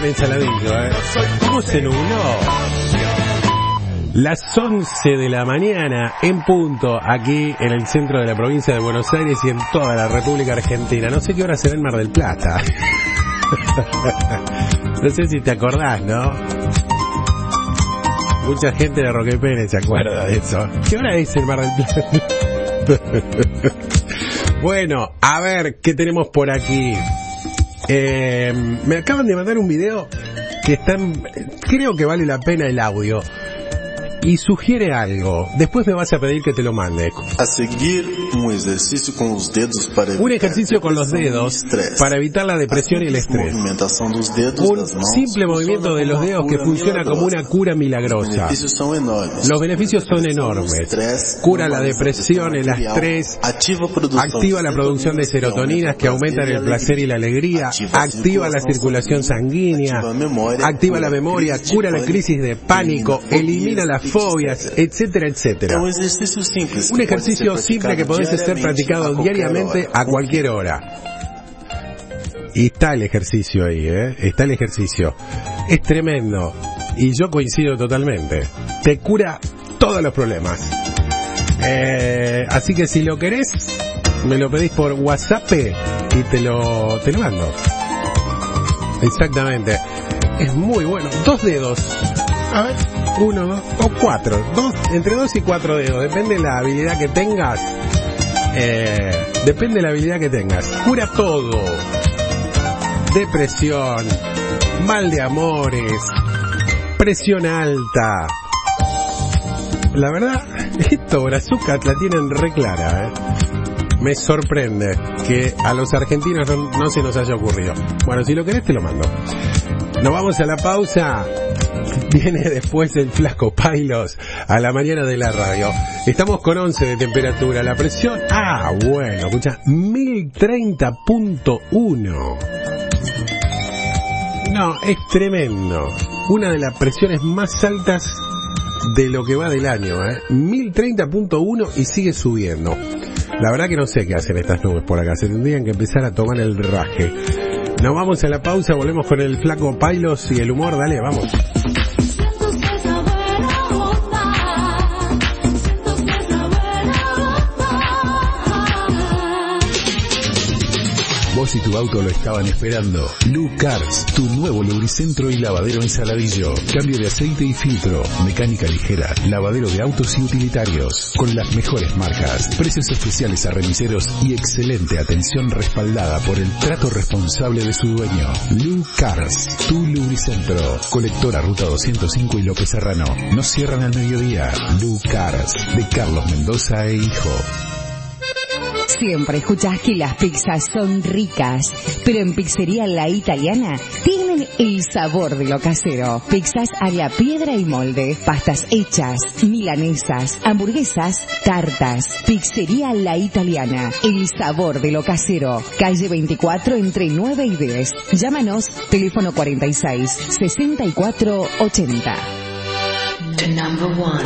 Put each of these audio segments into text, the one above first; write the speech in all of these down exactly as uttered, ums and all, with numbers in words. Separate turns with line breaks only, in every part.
en Saladillo, ¿eh? ¿Cómo se nubló? Las once de la mañana en punto, aquí en el centro de la provincia de Buenos Aires y en toda la República Argentina. No sé qué hora será en Mar del Plata. No sé si te acordás, ¿no? Mucha gente de Roque Pérez se acuerda de eso. ¿Qué hora es en Mar del Plata? Bueno, a ver, ¿qué tenemos por aquí? Eh, me acaban de mandar un video que están, creo que vale la pena el audio. Y sugiere algo. Después me vas a pedir que te lo mande.
A seguir, un ejercicio con los dedos para
un ejercicio con los dedos para evitar la depresión y el estrés. Un simple movimiento de los dedos que funciona como una cura milagrosa. Los beneficios son enormes. Cura la depresión, el estrés, activa la producción de serotoninas que aumentan el placer y la alegría, activa la circulación sanguínea, activa la memoria, cura la crisis de pánico, elimina la fobias, etcétera, etcétera. Un ejercicio simple que podés ser practicado diariamente a cualquier hora. Y está el ejercicio ahí, ¿eh? Está el ejercicio. Es tremendo. Y yo coincido totalmente. Te cura todos los problemas. Eh, así que si lo querés, me lo pedís por WhatsApp y te lo, te lo mando. Exactamente. Es muy bueno. Dos dedos. A ver, uno, dos, o cuatro, dos, entre dos y cuatro dedos, depende de la habilidad que tengas, eh, depende de la habilidad que tengas, cura todo, depresión, mal de amores, presión alta, la verdad, esto Brazucas la tienen re clara, eh. Me sorprende que a los argentinos no, no se nos haya ocurrido. Bueno, si lo querés te lo mando. Nos vamos a la pausa. Viene después el Flaco Pailos a la mañana de la radio. Estamos con once de temperatura. La presión, ah, bueno, escucha, mil treinta punto uno. No, es tremendo. Una de las presiones más altas de lo que va del año, ¿eh? mil treinta punto uno y sigue subiendo. La verdad que no sé qué hacen estas nubes por acá. Se tendrían que empezar a tomar el raje. Nos vamos a la pausa, volvemos con el Flaco Pailos y el humor. Dale, vamos.
Vos y tu auto lo estaban esperando. Lu Cars, tu nuevo lubricentro y lavadero en Saladillo. Cambio de aceite y filtro, mecánica ligera, lavadero de autos y utilitarios. Con las mejores marcas, precios especiales a remiseros y excelente atención respaldada por el trato responsable de su dueño. Lu Cars, tu lubricentro. Colectora Ruta doscientos cinco y López Serrano. No cierran al mediodía. Lu Cars, de Carlos Mendoza e Hijo.
Siempre escuchás que las pizzas son ricas, pero en Pizzería La Italiana tienen el sabor de lo casero. Pizzas a la piedra y molde, pastas hechas, milanesas, hamburguesas, tartas. Pizzería La Italiana, el sabor de lo casero. Calle veinticuatro entre nueve y diez. Llámanos, teléfono cuarenta y seis, sesenta y cuatro ochenta.
The number one.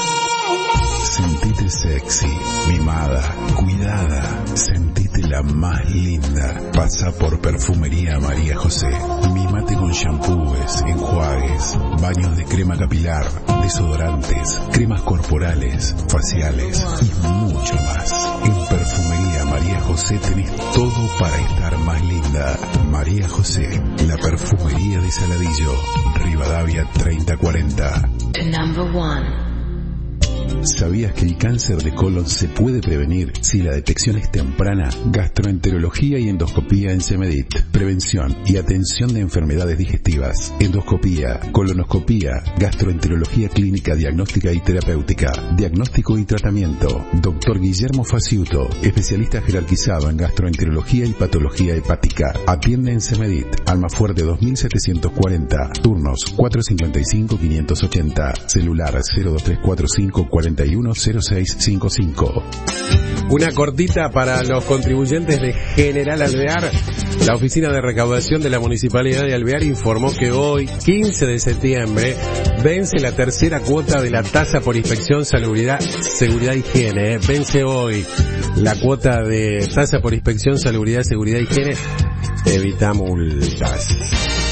Sentite sexy, mimada, cuidada, sentite la más linda. Pasa por Perfumería María José. Mimate con shampoos, enjuagues, baños de crema capilar, desodorantes, cremas corporales, faciales y mucho más. En Perfumería María José tenés todo para estar más linda. María José, la perfumería de Saladillo, Rivadavia treinta cuarenta.
The number one.
¿Sabías que el cáncer de colon se puede prevenir si la detección es temprana? Gastroenterología y endoscopía en Semedit. Prevención y atención de enfermedades digestivas. Endoscopía, colonoscopía, gastroenterología clínica, diagnóstica y terapéutica. Diagnóstico y tratamiento. Doctor Guillermo Faciuto, especialista jerarquizado en gastroenterología y patología hepática. Atiende en Semedit. Almafuerte dos mil setecientos cuarenta. Turnos cuatrocientos cincuenta y cinco quinientos ochenta. Celular cero dos tres cuatro cinco cuarenta y uno cero seis cincuenta y cinco.
Una cortita para los contribuyentes de General Alvear. La Oficina de Recaudación de la Municipalidad de Alvear informó que hoy, quince de septiembre, vence la tercera cuota de la tasa por inspección, salubridad, seguridad e higiene. ¿eh? Vence hoy la cuota de tasa por inspección, salubridad, seguridad e higiene. Evita multas.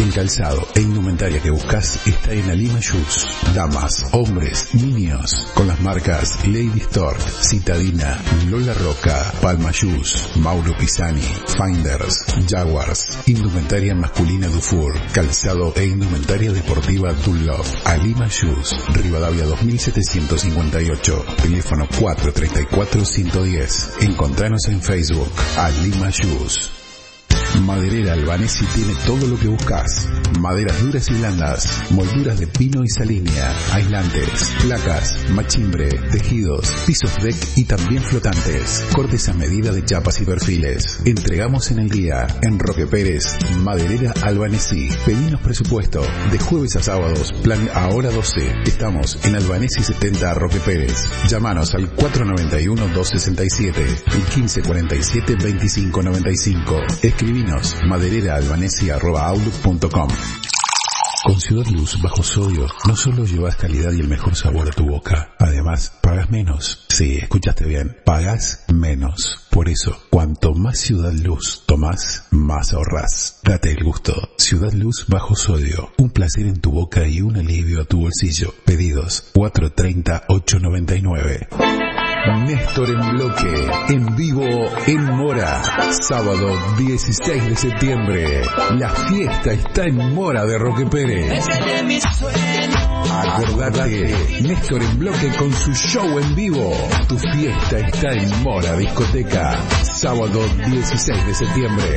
El calzado e indumentaria que buscas está en Alima Shoes. Damas, hombres, niños, con las marcas Lady Stork, Citadina, Lola Roca, Palma Shoes, Mauro Pisani, Finders, Jaguars, indumentaria masculina Dufour, calzado e indumentaria deportiva Dunlop. Alima Shoes, Rivadavia dos mil setecientos cincuenta y ocho, teléfono cuatro treinta y cuatro ciento diez. Encontranos en Facebook, Alima Shoes. Maderera Albanesi tiene todo lo que buscas. Maderas duras y blandas, molduras de pino y salínia, aislantes, placas, machimbre, tejidos, pisos deck y también flotantes. Cortes a medida de chapas y perfiles. Entregamos en el día, en Roque Pérez, Maderera Albanesi. Pedinos presupuesto. De jueves a sábados, plan ahora doce. Estamos en Albanesi setenta Roque Pérez. Llámanos al cuatro nueve uno, dos seis siete y quince cuarenta y siete, veinticinco noventa y cinco. Escribinos madereraalbanesi arroba outlook punto com. Con Ciudad Luz bajo sodio no solo llevas calidad y el mejor sabor a tu boca, además pagas menos. Sí, escuchaste bien, pagas menos. Por eso, cuanto más Ciudad Luz tomás, más ahorrás. Date el gusto. Ciudad Luz bajo sodio, un placer en tu boca y un alivio a tu bolsillo. Pedidos cuatro treinta, ocho noventa y nueve. Néstor en bloque, en vivo en Mora, sábado dieciséis de septiembre. La fiesta está en Mora de Roque Pérez. Acordate, Néstor en bloque con su show en vivo. Tu fiesta está en Mora Discoteca, sábado dieciséis de septiembre.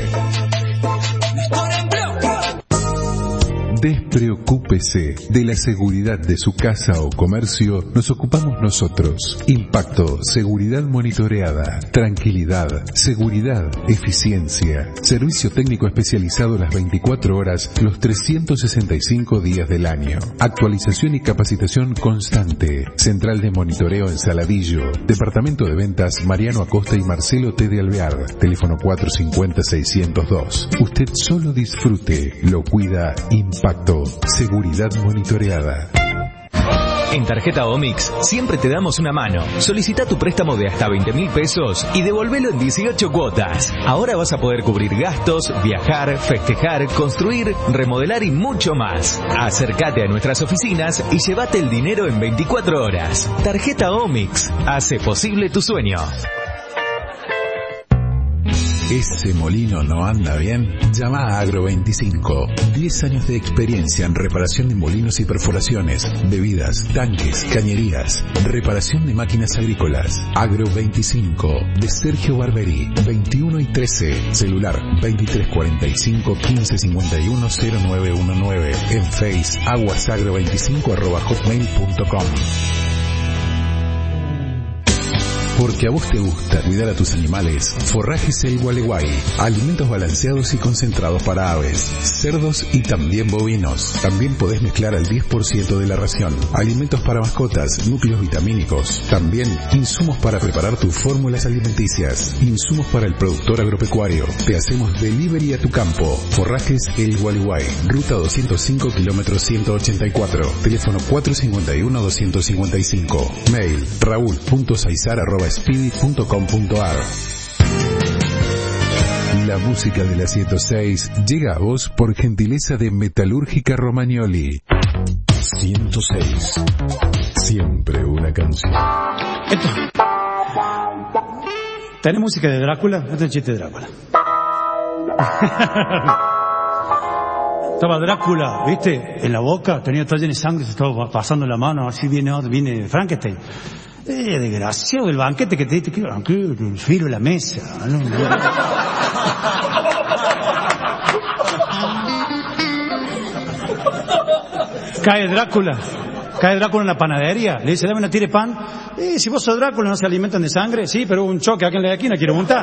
Despreocúpese de la seguridad de su casa o comercio, nos ocupamos nosotros. Impacto, seguridad monitoreada, tranquilidad, seguridad, eficiencia, servicio técnico especializado las veinticuatro horas, los trescientos sesenta y cinco días del año. Actualización y capacitación constante. Central de monitoreo en Saladillo. Departamento de ventas Mariano Acosta y Marcelo T. de Alvear. Teléfono cuatro cincuenta, seiscientos dos. Usted solo disfrute, lo cuida Impacto. Seguridad monitoreada.
En Tarjeta Omix siempre te damos una mano. Solicita tu préstamo de hasta veinte mil pesos y devolvelo en dieciocho cuotas. Ahora vas a poder cubrir gastos, viajar, festejar, construir, remodelar y mucho más. Acércate a nuestras oficinas y llévate el dinero en veinticuatro horas. Tarjeta Omix hace posible tu sueño.
¿Ese molino no anda bien? Llama a Agro veinticinco. diez años de experiencia en reparación de molinos y perforaciones, bebidas, tanques, cañerías, reparación de máquinas agrícolas. Agro veinticinco, de Sergio Barberi, veintiuno y trece. Celular veintitrés cuarenta y cinco, quince cincuenta y uno, cero nueve diecinueve. En Face, aguasagro veinticinco arroba hotmail punto com. Porque a vos te gusta cuidar a tus animales, Forrajes El Gualeguay. Alimentos balanceados y concentrados para aves, cerdos y también bovinos. También podés mezclar al diez por ciento de la ración. Alimentos para mascotas, núcleos vitamínicos. También insumos para preparar tus fórmulas alimenticias. Insumos para el productor agropecuario. Te hacemos delivery a tu campo. Forrajes El Gualeguay. Ruta doscientos cinco, kilómetro ciento ochenta y cuatro. Teléfono cuatro cincuenta y uno, doscientos cincuenta y cinco. Mail raúl punto saizar arroba speedy punto com punto ar. La música de la ciento seis llega a vos por gentileza de Metalúrgica Romagnoli. ciento seis. Siempre una canción.
Esto. ¿Tenés música de Drácula? Este es el chiste de Drácula. Estaba Drácula, ¿viste? En la boca, tenía todo lleno de sangre, se estaba pasando la mano, así viene, viene Frankenstein. Eh, desgraciado, el banquete que te diste, que el filo de la mesa, ¿no? Cae Drácula, cae Drácula en la panadería, le dice, dame una tira de pan. Eh, si vos sos Drácula, ¿no se alimentan de sangre? Sí, pero hubo un choque aquí en la esquina, quiero montar.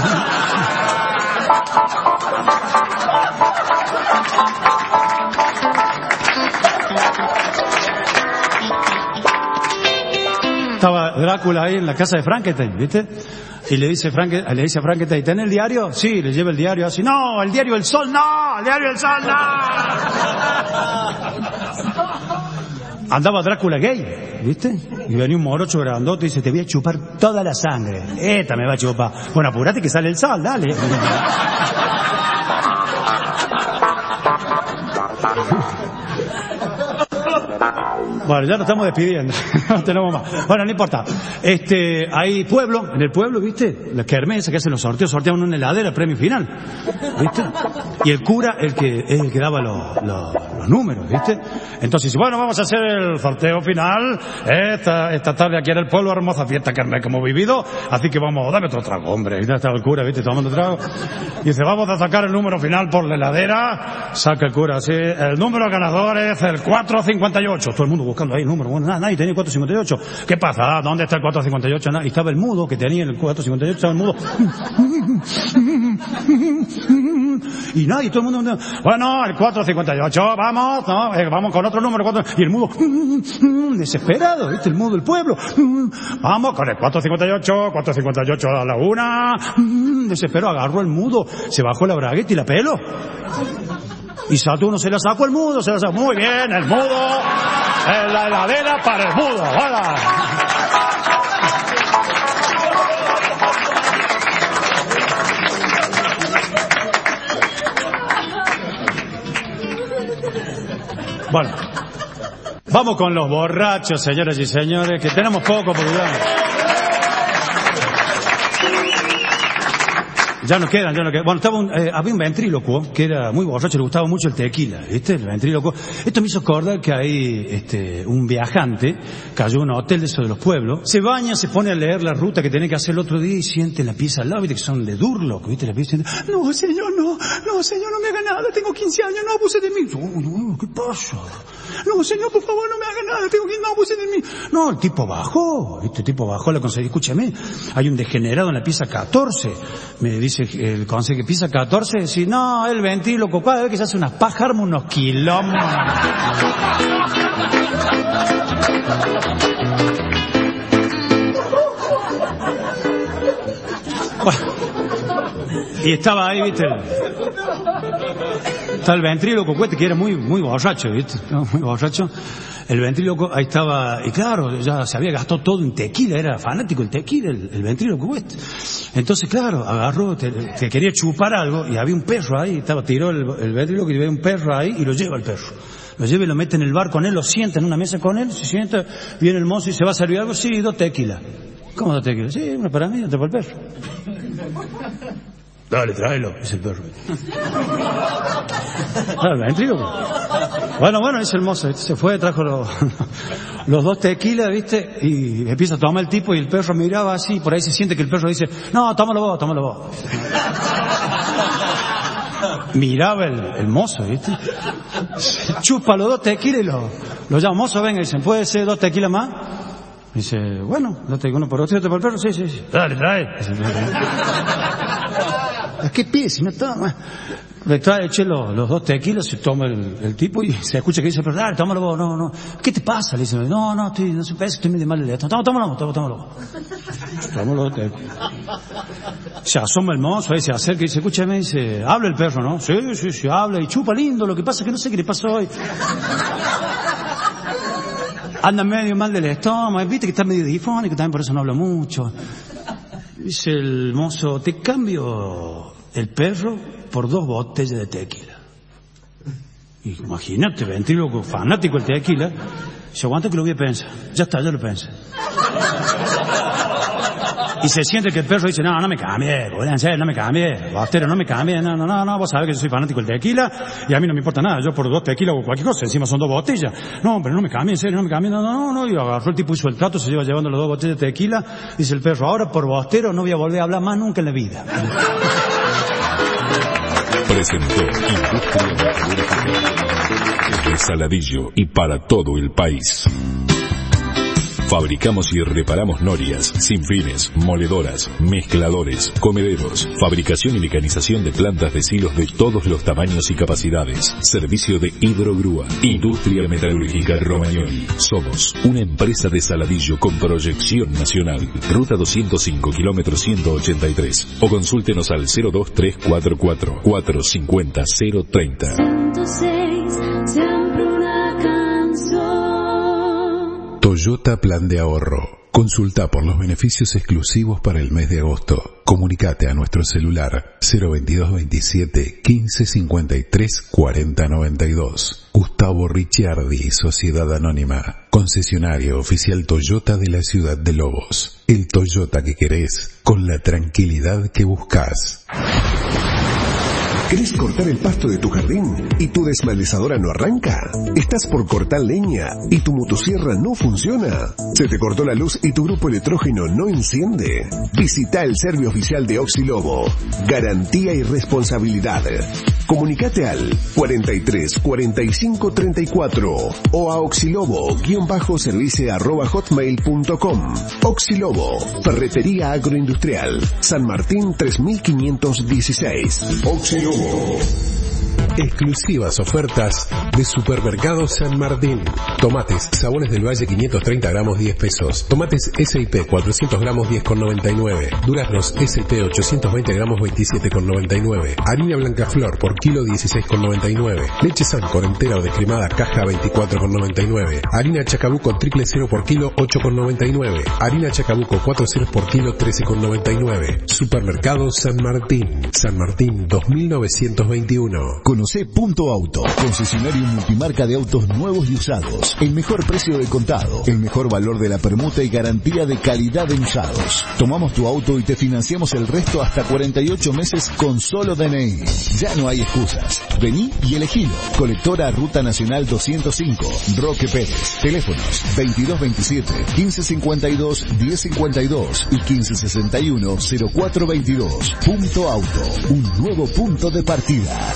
Estaba Drácula ahí en la casa de Frankenstein, ¿viste? Y le dice, Frank, le dice a Frankenstein, ¿tenés el diario? Sí, le lleva el diario así. No, el diario del Sol, no, el diario del Sol, no. Andaba Drácula gay, ¿viste? Y venía un morocho grandote y dice, te voy a chupar toda la sangre. Esta me va a chupar. Bueno, apurate que sale el sol, dale. Bueno, ya nos estamos despidiendo. No tenemos más. Bueno, no importa. Este, hay pueblo, en el pueblo, ¿viste? Las kermeses que hacen los sorteos, sortean una heladera, premio final. ¿Viste? Y el cura, el que, es el que daba los, los, los números, ¿viste? Entonces, bueno, vamos a hacer el sorteo final. Esta, esta tarde aquí en el pueblo, hermosa fiesta kermés que hemos vivido. Así que vamos, dame otro trago, hombre. Y ya estaba el cura, ¿viste? Tomando trago. Y dice, vamos a sacar el número final por la heladera. Saca el cura así. El número ganador es el cuatrocientos cincuenta y ocho. Todo el mundo buscando ahí el número. Bueno, nada, nadie tenía el cuatrocientos cincuenta y ocho. ¿Qué pasa? ¿Dónde está el cuatrocientos cincuenta y ocho? Y estaba el mudo que tenía el cuatrocientos cincuenta y ocho. Estaba el mudo. Y nadie, todo el mundo. Bueno, el cuatrocientos cincuenta y ocho, vamos, no, eh, vamos con otro número. cuatro, y el mudo, desesperado, ¿viste? El mudo del pueblo. Vamos con el cuatrocientos cincuenta y ocho, cuatrocientos cincuenta y ocho a la una. Desesperado, agarró el mudo, se bajó la bragueta y la peló. Y Saturno se la sacó el mudo, se la sacó. Muy bien, el mudo, en la heladera para el mudo, ¡hola! Bueno, vamos con los borrachos, señoras y señores, que tenemos poco por durar. Ya nos quedan, ya nos quedan. Bueno, estaba un, eh, había un ventrílocuo que era muy borracho, le gustaba mucho el tequila, ¿viste? El ventrílocuo. Esto me hizo acordar que hay este, un viajante, cayó en un hotel de esos de los pueblos, se baña, se pone a leer la ruta que tenía que hacer el otro día y siente la pieza al lado, ¿viste? Que son de Durlock, ¿viste? La pieza, no, señor, no, no, señor, no me haga nada, tengo quince años, no abuse de mí. No, no, ¿qué pasa? No, señor, por favor, no me haga nada, tengo que no abuse de mí. No, el tipo bajó, ¿viste? El tipo bajó, le conseguí, escúchame, hay un degenerado en la pieza catorce, me dice el consejo que pieza catorce, decir, no, el ventríloco, cada vez que se hace unas pajas, arma unos quilombos. Bueno, y estaba ahí, viste, estaba el ventríloco, que era muy, muy borracho, viste, muy borracho. El ventríloco, ahí estaba, y claro, ya se había gastado todo en tequila, era fanático el tequila, el, el ventríloco este. Entonces, claro, agarró, te, te quería chupar algo, y había un perro ahí, estaba, tiró el, el ventríloco y había un perro ahí, y lo lleva el perro. Lo lleva y lo mete en el bar con él, lo sienta en una mesa con él, se sienta, viene el mozo y se va a servir algo, sí, dos tequila. ¿Cómo dos tequila? Sí, una para mí, otra para el perro. Dale, tráelo, dice el perro. Claro, el ventríloco. Bueno, bueno, dice el mozo, se fue, trajo los, los dos tequilas, ¿viste? Y empieza a tomar el tipo y el perro miraba así, por ahí se siente que el perro dice, no, tómalo vos, tómalo vos. Miraba el, el mozo, ¿viste? Chupa los dos tequilas y lo, lo llama, mozo, venga, y dice, ¿puede ser dos tequilas más? Dice, bueno, no te digo uno por otro, otro por el perro, sí, sí, sí. Dale, trae. ¿Qué pide si no toma? Le trae, eché los, los dos tequilas, se toma el, el tipo y se escucha que dice, pero dale, tómalo vos, no, no. ¿Qué te pasa? Le dice, no, no, estoy, no sé, parece que estoy medio mal de esto. Tómalo, tómalo, tómalo, tómalo. Tómalo los tequilas. Se asoma el mozo, ahí se acerca y dice, escúchame, dice, habla el perro, ¿no? Sí, sí, sí, habla y chupa lindo, lo que pasa es que no sé qué le pasó hoy. Anda medio mal del estómago, viste que está medio difónico, también por eso no habla mucho. Dice el mozo, te cambio el perro por dos botellas de tequila. Y imagínate, ventríloco fanático del tequila, se aguanta que lo voy a pensar. Ya está, ya lo pensé. Y se siente que el perro dice, no, no me cambie, en serio, no me cambie, bostero, no me cambie, no, no, no, no, vos sabés que yo soy fanático del tequila y a mí no me importa nada, yo por dos tequilas o cualquier cosa, encima son dos botellas. No, pero no me cambie, en serio, no me cambie, no, no, no, y agarró el tipo, hizo el trato, se lleva llevando las dos botellas de tequila, dice el perro, ahora por bostero no voy a volver a hablar más nunca en la vida.
Presentó Industria Metalúrgica de Saladillo y para todo el país. Fabricamos y reparamos norias, sinfines, moledoras, mezcladores, comederos, fabricación y mecanización de plantas de silos de todos los tamaños y capacidades. Servicio de hidrogrúa. Industria Metalúrgica Romagnoli. Somos una empresa de Saladillo con proyección nacional. Ruta doscientos cinco, kilómetro ciento ochenta y tres. O consúltenos al cero dos tres cuatro cuatro, cuatro cinco cero, cero treinta.
ciento seis, siempre una canción.
Toyota Plan de Ahorro. Consulta por los beneficios exclusivos para el mes de agosto. Comunicate a nuestro celular cero veintidós veintisiete quince cincuenta y tres cuarenta noventa y dos. Gustavo Ricciardi, Sociedad Anónima, concesionario oficial Toyota de la ciudad de Lobos. El Toyota que querés, con la tranquilidad que buscas.
¿Querés cortar el pasto de tu jardín y tu desmalezadora no arranca? ¿Estás por cortar leña y tu motosierra no funciona? ¿Se te cortó la luz y tu grupo electrógeno no enciende? Visita el servicio oficial de Oxilobo. Garantía y responsabilidad. Comunicate al cuarenta y tres cuarenta y cinco treinta y cuatro o a oxilobo-service arroba hotmail punto com. Oxilobo, ferretería agroindustrial, San Martín tres mil quinientos dieciséis. Oxilobo.
Exclusivas ofertas de Supermercado San Martín. Tomates Sabones del Valle quinientos treinta gramos diez pesos. Tomates S I P cuatrocientos gramos diez con noventa y nueve. Duraznos S I P ochocientos veinte gramos veintisiete con noventa y nueve. Harina Blancaflor por kilo dieciséis con noventa y nueve. Leche Sancor entera o descremada caja veinticuatro con noventa y nueve. Harina Chacabuco triple cero por kilo ocho con noventa y nueve. Harina Chacabuco cuatro ceros por kilo trece con noventa y nueve. Supermercado San Martín. San Martín dos mil novecientos veintiuno.
Conoce Punto Auto, concesionario multimarca de autos nuevos y usados. El mejor precio de contado, el mejor valor de la permuta y garantía de calidad en usados. Tomamos tu auto y te financiamos el resto hasta cuarenta y ocho meses con solo D N I. Ya no hay excusas. Vení y elegilo. Colectora Ruta Nacional doscientos cinco, Roque Pérez. Teléfonos veintidós veintisiete quince cincuenta y dos diez cincuenta y dos y quince sesenta y uno cero cuatro veintidós. Punto Auto, un nuevo punto de partida.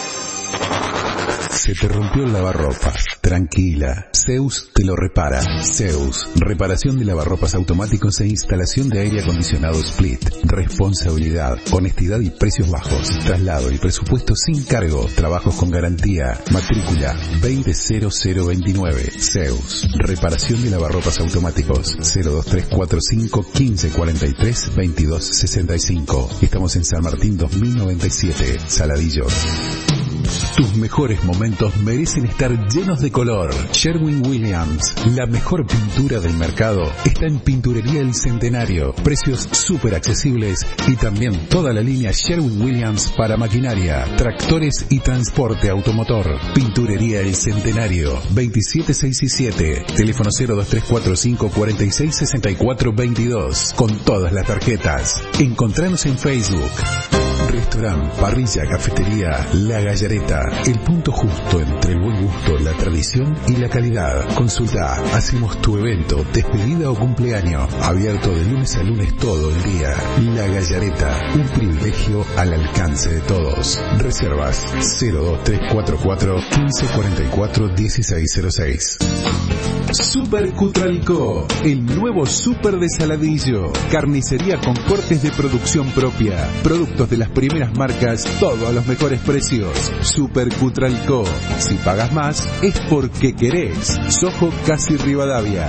Se te rompió el lavarropas. Tranquila, Zeus te lo repara. Zeus, reparación de lavarropas automáticos e instalación de aire acondicionado Split. Responsabilidad, honestidad y precios bajos. Traslado y presupuesto sin cargo. Trabajos con garantía. Matrícula veinte cero cero veintinueve. Zeus, reparación de lavarropas automáticos. cero dos tres cuatro cinco quince cuarenta y tres veintidós sesenta y cinco. Estamos en San Martín dos mil noventa y siete, Saladillo. Tus mejores momentos merecen estar llenos de color. Sherwin-Williams, la mejor pintura del mercado, está en Pinturería El Centenario. Precios súper accesibles y también toda la línea Sherwin-Williams para maquinaria, tractores y transporte automotor. Pinturería El Centenario, veintisiete seis y siete. Teléfono cero dos tres cuatro cinco cuarenta y seis sesenta y cuatro veintidós. Con todas las tarjetas. Encontranos en Facebook. Restaurant, parrilla, cafetería, La Gallareta, el punto justo entre el buen gusto, la tradición y la calidad. Consulta, hacemos tu evento, despedida o cumpleaños, abierto de lunes a lunes todo el día. La Gallareta, un privilegio al alcance de todos. Reservas cero dos tres cuatro cuatro quince cuarenta y cuatro dieciséis cero seis. Super Cutralcó, el nuevo super de Saladillo. Carnicería con cortes de producción propia. Productos de las primeras marcas, todo a los mejores precios. Super Cutralcó. Si pagas más, es porque querés. Sojo Casi Rivadavia.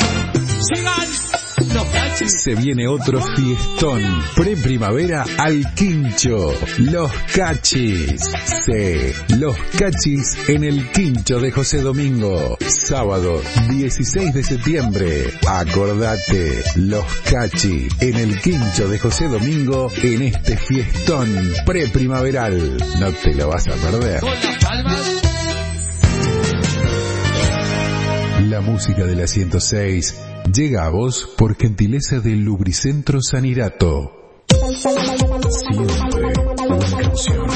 Se viene otro fiestón. Pre-primavera al Quincho. Los Cachis. Sí, Los Cachis en el Quincho de José Domingo. Sábado dieciséis de septiembre. Acordate, Los Cachis en el Quincho de José Domingo en este fiestón pre-primaveral. No te lo vas a perder. La música de la ciento seis llega a vos por gentileza del Lubricentro Sanirato. Siempre una canción.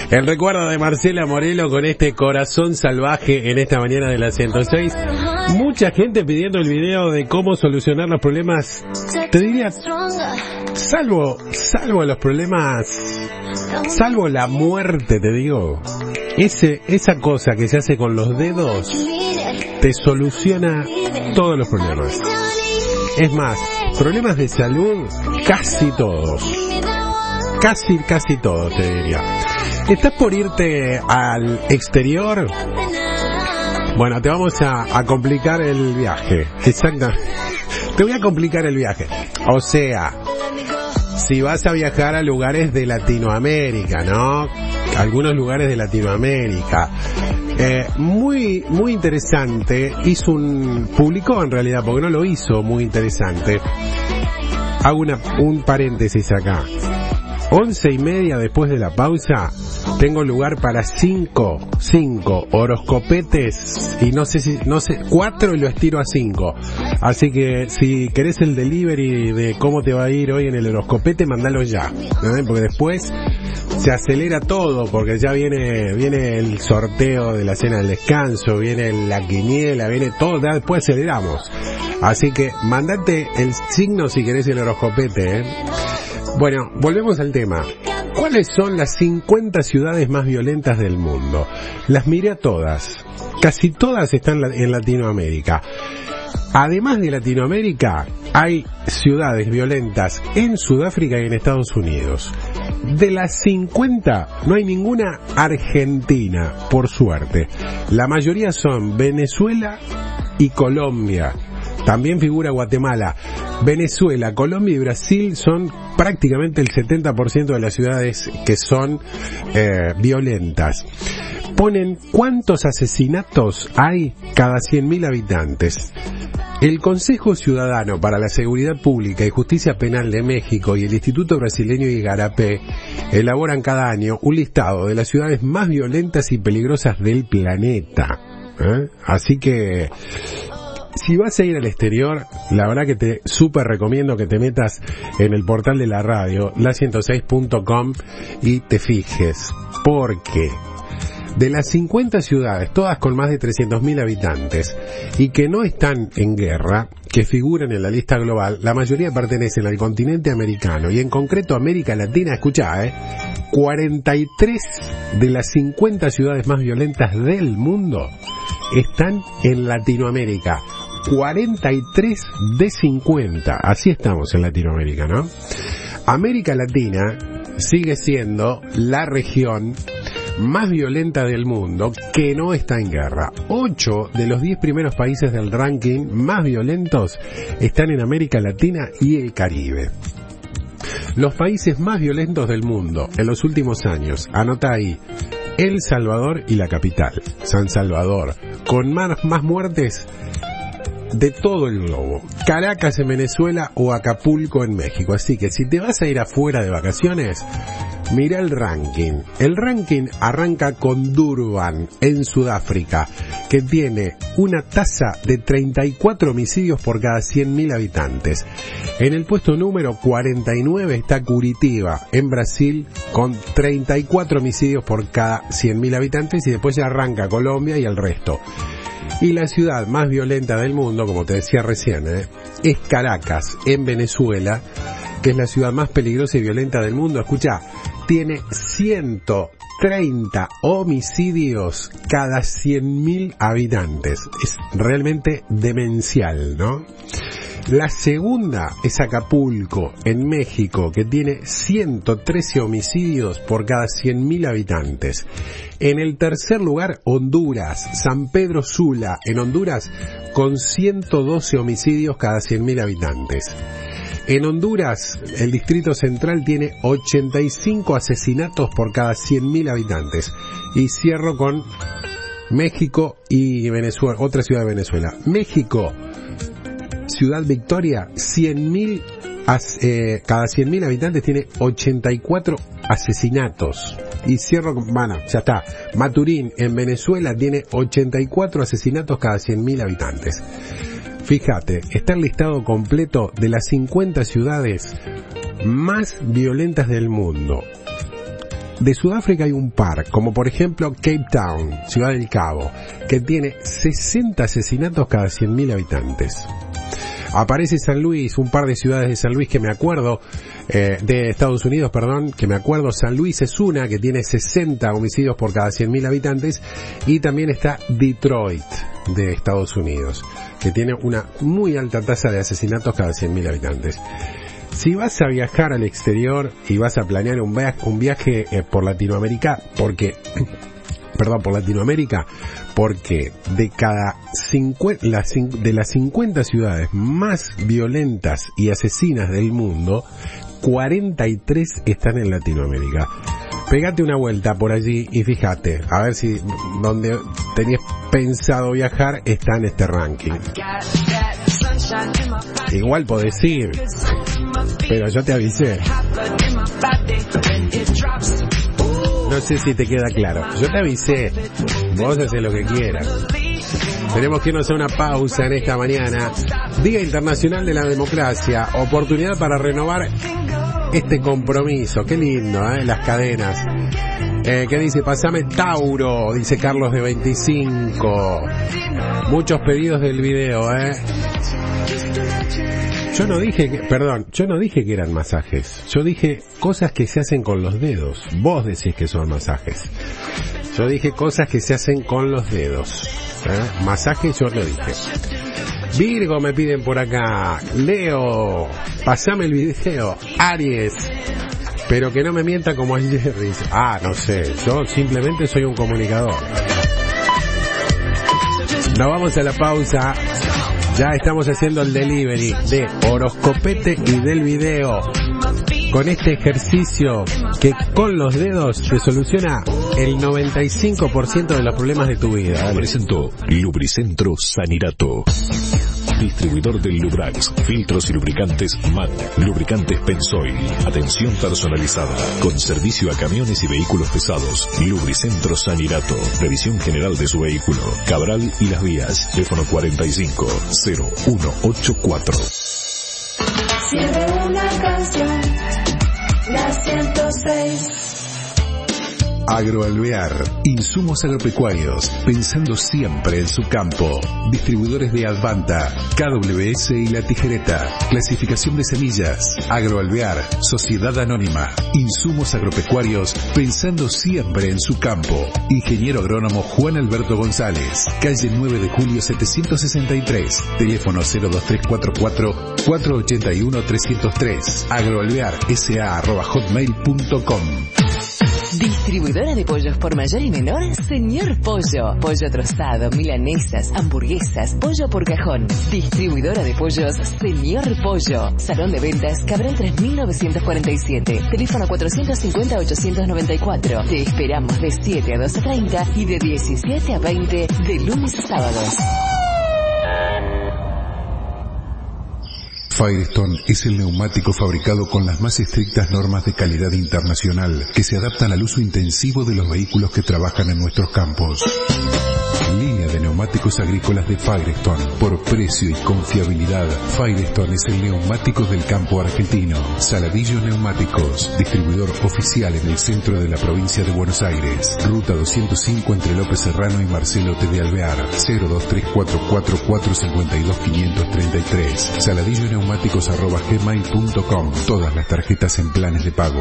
El recuerdo de Marcela Morelo con este corazón salvaje en esta mañana de la ciento seis. Mucha gente pidiendo el video de cómo solucionar los problemas. Te diría, salvo, salvo los problemas, salvo la muerte, te digo. Ese, esa cosa que se hace con los dedos te soluciona todos los problemas. Es más, problemas de salud, casi todos. Casi, casi todos, te diría. ¿Estás por irte al exterior? Bueno, te vamos a, a complicar el viaje. Exactamente. Te voy a complicar el viaje. O sea, si vas a viajar a lugares de Latinoamérica, ¿no? Algunos lugares de Latinoamérica. Eh, muy, muy interesante. Hizo un, publicó en realidad, porque no lo hizo muy interesante. Hago una, un paréntesis acá. Once y media después de la pausa, tengo lugar para cinco, cinco horoscopetes y no sé si, no sé, cuatro y lo estiro a cinco. Así que si querés el delivery de cómo te va a ir hoy en el horoscopete, mandalo ya, ¿no? Porque después se acelera todo, porque ya viene, viene el sorteo de la cena del descanso, viene la quiniela, viene todo, ya después aceleramos. Así que mandate el signo si querés el horoscopete, ¿eh? Bueno, volvemos al tema. ¿Cuáles son las cincuenta ciudades más violentas del mundo? Las miré a todas. Casi todas están en Latinoamérica. Además de Latinoamérica, hay ciudades violentas en Sudáfrica y en Estados Unidos. De las cincuenta, no hay ninguna argentina, por suerte. La mayoría son Venezuela y Colombia. También figura Guatemala. Venezuela, Colombia y Brasil son prácticamente el setenta por ciento de las ciudades que son eh, violentas. Ponen cuántos asesinatos hay cada cien mil habitantes. El Consejo Ciudadano para la Seguridad Pública y Justicia Penal de México y el Instituto Brasileño Igarapé elaboran cada año un listado de las ciudades más violentas y peligrosas del planeta. ¿Eh? Así que si vas a ir al exterior, la verdad que te súper recomiendo que te metas en el portal de la radio, la ciento seis punto com, y te fijes, porque de las cincuenta ciudades, todas con más de trescientos mil habitantes, y que no están en guerra, que figuran en la lista global, la mayoría pertenecen al continente americano, y en concreto América Latina. Escuchá, eh, cuarenta y tres de las cincuenta ciudades más violentas del mundo están en Latinoamérica. cuarenta y tres de cincuenta, así estamos en Latinoamérica, ¿no? América Latina sigue siendo la región más violenta del mundo que no está en guerra. Ocho de los diez primeros países del ranking más violentos están en América Latina y el Caribe. Los países más violentos del mundo en los últimos años, anota ahí: El Salvador y la capital, San Salvador, con más, más muertes de todo el globo. Caracas en Venezuela o Acapulco en México. Así que si te vas a ir afuera de vacaciones, mira el ranking. El ranking arranca con Durban en Sudáfrica, que tiene una tasa de treinta y cuatro homicidios por cada cien mil habitantes. En el puesto número cuarenta y nueve está Curitiba en Brasil, con treinta y cuatro homicidios por cada cien mil habitantes, y después ya arranca Colombia y el resto. Y la ciudad más violenta del mundo, como te decía recién, ¿eh? es Caracas, en Venezuela, que es la ciudad más peligrosa y violenta del mundo. Escucha, tiene ciento treinta homicidios cada cien mil habitantes. Es realmente demencial, ¿no? La segunda es Acapulco, en México, que tiene ciento trece homicidios por cada cien mil habitantes. En el tercer lugar, Honduras, San Pedro Sula, en Honduras, con ciento doce homicidios cada cien mil habitantes. En Honduras, el Distrito Central tiene ochenta y cinco asesinatos por cada cien mil habitantes. Y cierro con México y Venezuela, otra ciudad de Venezuela. México, Ciudad Victoria, cien mil, eh, cada cien mil habitantes tiene ochenta y cuatro asesinatos. Y cierro con, bueno, ya está. Maturín, en Venezuela, tiene ochenta y cuatro asesinatos cada cien mil habitantes. Fíjate, está el listado completo de las cincuenta ciudades más violentas del mundo. de Sudáfrica hay un par, como por ejemplo Cape Town, Ciudad del Cabo, que tiene sesenta asesinatos cada cien mil habitantes. Aparece San Luis, un par de ciudades de San Luis que me acuerdo, eh, de Estados Unidos, perdón, que me acuerdo. San Luis es una que tiene sesenta homicidios por cada cien mil habitantes, y también está Detroit de Estados Unidos, que tiene una muy alta tasa de asesinatos cada cien mil habitantes. Si vas a viajar al exterior y vas a planear un viaje, un viaje eh, por Latinoamérica, porque, perdón, por Latinoamérica, porque de cada cincuenta, las, de las cincuenta ciudades más violentas y asesinas del mundo, cuarenta y tres están en Latinoamérica. Pégate una vuelta por allí y fíjate, a ver si donde tenías pensado viajar está en este ranking. Igual podés ir, pero yo te avisé. No sé si te queda claro. Yo te avisé. Vos haces lo que quieras. Tenemos que irnos a una pausa en esta mañana. Día Internacional de la Democracia. Oportunidad para renovar este compromiso. Qué lindo, ¿eh? Las cadenas. Eh, ¿Qué dice? Pasame Tauro, dice Carlos de veinticinco. Muchos pedidos del video, ¿eh? Yo no dije que, perdón, yo no dije que eran masajes. Yo dije cosas que se hacen con los dedos. Vos decís que son masajes. Yo dije cosas que se hacen con los dedos. ¿Eh? Masajes yo no dije. Virgo me piden por acá. Leo, pasame el video. Aries, pero que no me mienta como ayer. Dice, ah, no sé, yo simplemente soy un comunicador. Nos vamos a la pausa. Ya estamos haciendo el delivery de Horoscopete y del video, con este ejercicio que con los dedos te soluciona el noventa y cinco por ciento de los problemas de tu vida.
Presentó Lubricentro Sanirato, distribuidor del Lubrax, filtros y lubricantes M A T, lubricantes Pensoil, atención personalizada, con servicio a camiones y vehículos pesados. Lubricentro Sanirato, revisión general de su vehículo. Cabral y Las Vías, teléfono cuarenta y cinco cero uno ochenta y cuatro.
Siempre una canción, la ciento seis.
Agroalvear, insumos agropecuarios, pensando siempre en su campo. Distribuidores de Advanta, K W S y La Tijereta. Clasificación de semillas. Agroalvear, Sociedad Anónima. Insumos agropecuarios, pensando siempre en su campo. Ingeniero agrónomo Juan Alberto González. Calle nueve de julio setecientos sesenta y tres. Teléfono cero dos tres cuatro cuatro cuatro ocho uno tres cero tres. Agroalvear S A arroba hotmail punto com.
Distribuidora de pollos por mayor y menor, Señor Pollo. Pollo trozado, milanesas, hamburguesas, pollo por cajón. Distribuidora de pollos, Señor Pollo. Salón de ventas, Cabral tres mil novecientos cuarenta y siete. Teléfono cuatrocientos cincuenta ochocientos noventa y cuatro. Te esperamos de siete a doce treinta y de diecisiete a veinte de lunes a sábados.
Firestone es el neumático fabricado con las más estrictas normas de calidad internacional que se adaptan al uso intensivo de los vehículos que trabajan en nuestros campos. Línea de neumáticos agrícolas de Firestone. Por precio y confiabilidad, Firestone es el neumático del campo argentino. Saladillo Neumáticos, distribuidor oficial en el centro de la provincia de Buenos Aires. Ruta doscientos cinco entre López Serrano y Marcelo T. de Alvear. cero dos tres cuatro cuatro cuatro cinco dos cinco tres tres. Saladillo Neumáticos arroba gmail punto com. Todas las tarjetas en planes de pago.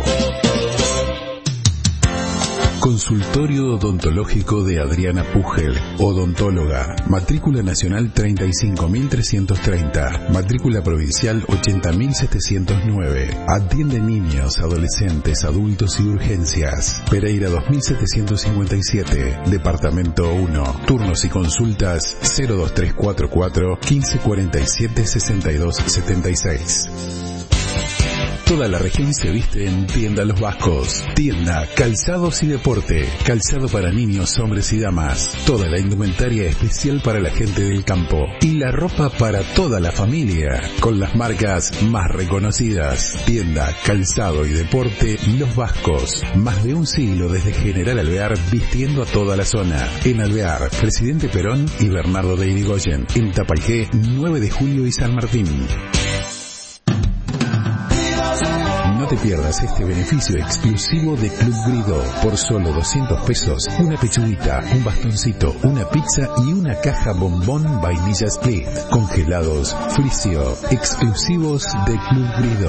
Consultorio Odontológico de Adriana Pugel, odontóloga, matrícula nacional treinta y cinco mil trescientos treinta, matrícula provincial ochenta mil setecientos nueve. Atiende niños, adolescentes, adultos y urgencias. Pereira dos mil setecientos cincuenta y siete, departamento uno. Turnos y consultas cero dos tres cuatro cuatro quince cuarenta y siete sesenta y dos setenta y seis. Toda la región se viste en Tienda Los Vascos. Tienda, calzados y deporte. Calzado para niños, hombres y damas. Toda la indumentaria especial para la gente del campo. Y la ropa para toda la familia. Con las marcas más reconocidas. Tienda, calzado y deporte Los Vascos. Más de un siglo desde General Alvear vistiendo a toda la zona. En Alvear, Presidente Perón y Bernardo de Irigoyen. En Tapalqué, nueve de julio y San Martín. No te te pierdas este beneficio exclusivo de Club Grido. Por solo doscientos pesos, una pechuguita, un bastoncito, una pizza y una caja bombón vainilla split. Congelados Fricio, exclusivos de Club Grido.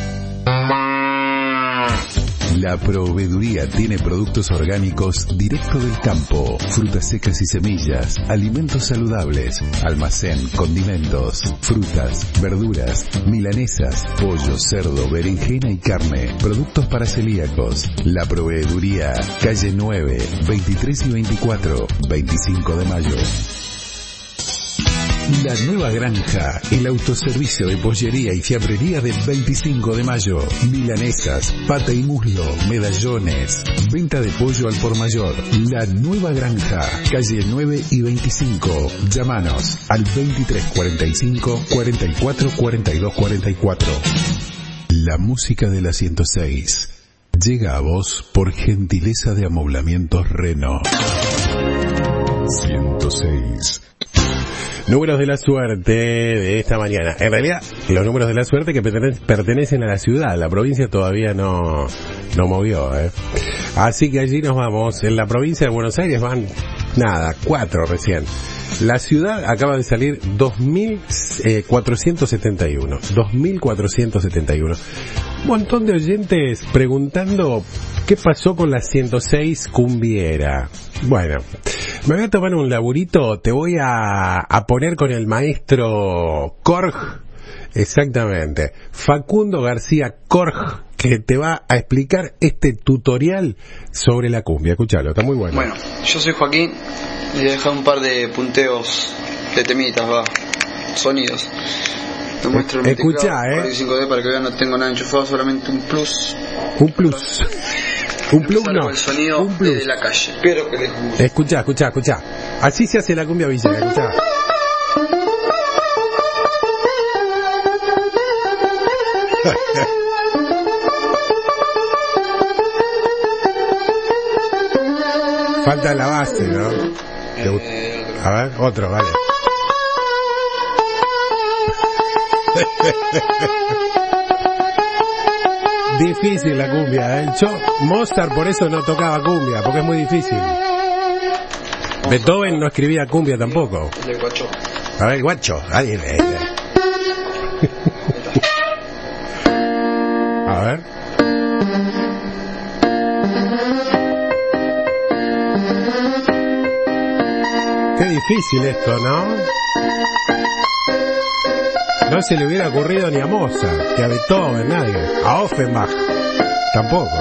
La proveeduría tiene productos orgánicos directo del campo, frutas secas y semillas, alimentos saludables, almacén, condimentos, frutas, verduras, milanesas, pollo, cerdo, berenjena y carne, productos para celíacos. La proveeduría, calle nueve, veintitrés y veinticuatro, veinticinco de mayo. La Nueva Granja, el autoservicio de pollería y fiambrería del veinticinco de mayo. Milanesas, pata y muslo, medallones, venta de pollo al por mayor. La Nueva Granja, calle nueve y veinticinco. Llámanos al veintitrés cuarenta y cinco, cuarenta y cuatro, cuarenta y dos, cuarenta y cuatro. La música de la ciento seis llega a vos por gentileza de Amoblamientos Reno. ciento seis.
Números de la suerte de esta mañana. En realidad, los números de la suerte que pertenecen a la ciudad. La provincia todavía no, no movió, ¿eh? Así que allí nos vamos. En la provincia de Buenos Aires van, nada, cuatro recién. La ciudad acaba de salir dos mil cuatrocientos setenta y uno. dos mil cuatrocientos setenta y uno. Un montón de oyentes preguntando qué pasó con la ciento seis cumbiera. Bueno, me voy a tomar un laburito, te voy a, a poner con el maestro Korg, exactamente, Facundo García Korg, que te va a explicar este tutorial sobre la cumbia. Escuchalo, está muy bueno.
Bueno, yo soy Joaquín, les voy a dejar un par de punteos de temitas, va, sonidos. Me muestro el
Escuchá, eh.
cuarenta y cinco D para que vean, no tengo nada enchufado, solamente un plus.
Un plus. Un plus no,
el sonido
un plus
de la calle. Espero que les guste.
Escuchá, escuchá, escuchá. Así se hace la cumbia villera, escuchá. Falta la base, ¿no? Eh, a ver, otro, vale. Difícil la cumbia, ¿eh? Yo, Mozart por eso no tocaba cumbia, porque es muy difícil. Beethoven no escribía cumbia tampoco.
El guacho.
A ver, guacho, alguien. A ver. Qué difícil esto, ¿no? No se le hubiera ocurrido ni a Mozart, ni a Beethoven, nadie. A Offenbach, tampoco.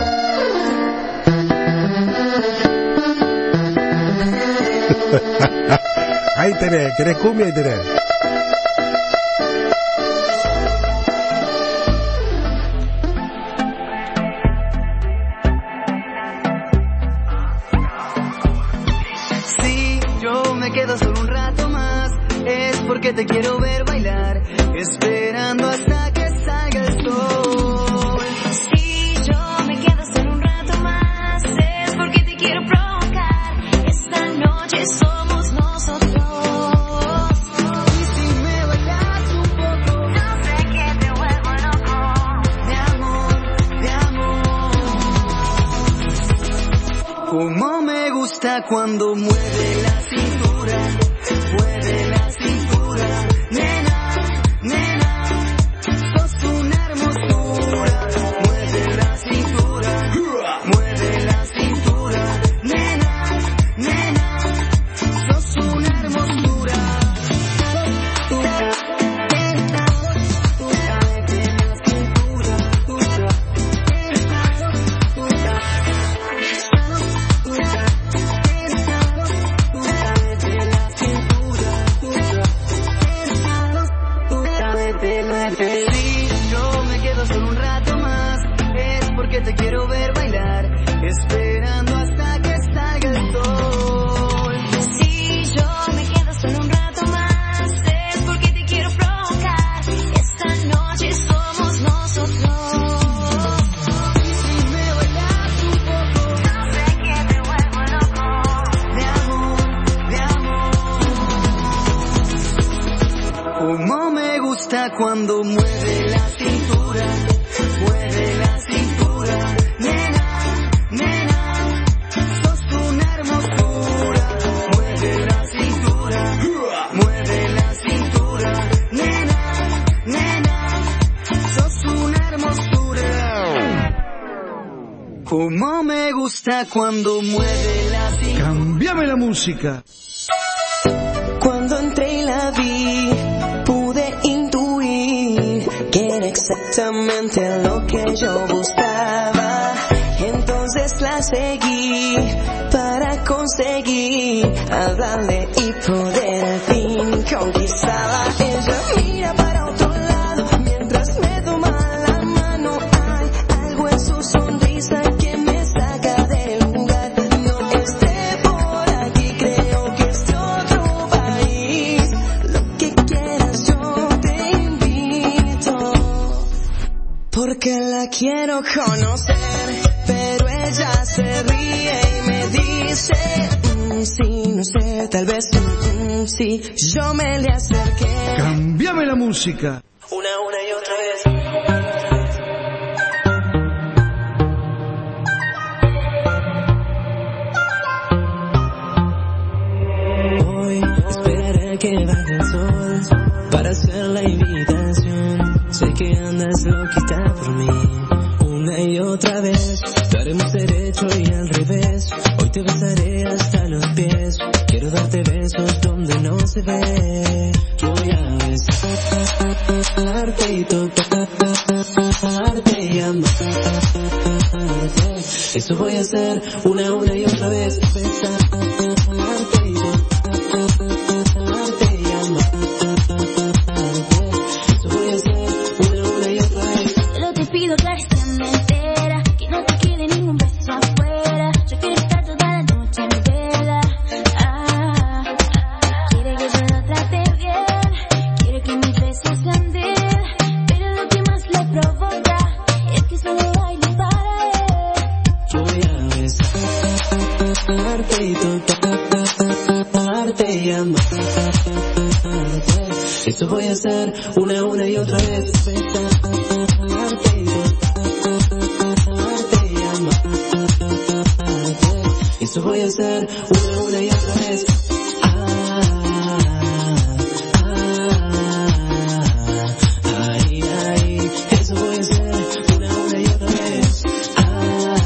Ahí tenés, querés cumbia y tenés.
Si yo me quedo solo un rato más, es porque te quiero ver bailar, esperando hasta que salga el sol.
Si yo me quedo solo un rato más, es porque te quiero provocar. Esta noche somos nosotros.
Y si me bailas un poco,
no sé que te vuelvo loco.
de amor, de amor. Como me gusta cuando mueve la cintura, mueve la cintura, nena, nena, sos una hermosura. Mueve la cintura, mueve la cintura, nena, nena, sos una hermosura. Si yo me quedo solo un rato más, es porque te quiero ver bailar, esperando hasta que salga el sol.
Si yo me quedo solo un rato más, es porque te quiero provocar. Esta noche somos nosotros.
Y si me bailas un poco,
no sé que te vuelvo loco.
de amor, de amor. Como me gusta cuando mueve la cintura, mueve la cintura. besa cuando mueve la cintura.
Cambiame la música.
Cuando entré y la vi, pude intuir que era exactamente lo que yo buscaba. Entonces la seguí para conseguir hablarle y poder al fin conquistarla. Ella mira para otro lado mientras me toma la mano. Hay algo en su sonrisa que me saca del lugar. No esté por aquí, creo que es de otro país. Lo que quieras yo te invito, porque la quiero conocer. Pero ella se ríe y me dice, mm, sí, no sé, tal vez, mm, sí. Yo me le acerqué.
Cambiame la música.
Una, una y otra vez. Hoy esperaré que baje el sol para hacer la invitación. Sé que andas loquita por mí. Una y otra vez, lo haremos derecho y al revés. Hoy te besaré hasta los pies. Quiero darte besos donde no se ve. Voy a besarte y tocarte y amarte. Eso voy a hacer una, una y otra vez. Besarte y tocarte y amarte. Eso voy a hacer una, una y otra vez.
Solo te pido que
eso voy a hacer una, una y otra vez. Besarte y tocarte y amarte. Eso voy a hacer una, una y otra vez. Ah, ah, ay, ay. Eso voy a hacer una, una y otra vez. Ah,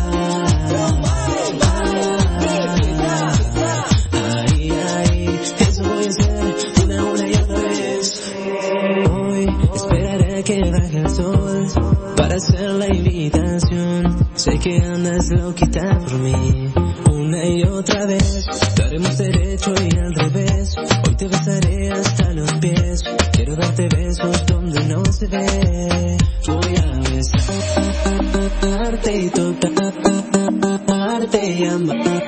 ay, ay. Eso voy a hacer una, una y otra vez. Hoy esperaré que baje el sol para hacer la invitación. Sé que andas loquita por mí. Una y otra vez, lo haremos derecho y al revés. Hoy te besaré hasta los pies. Quiero darte besos donde no se ve. Voy a besarte y tocarte y amarte.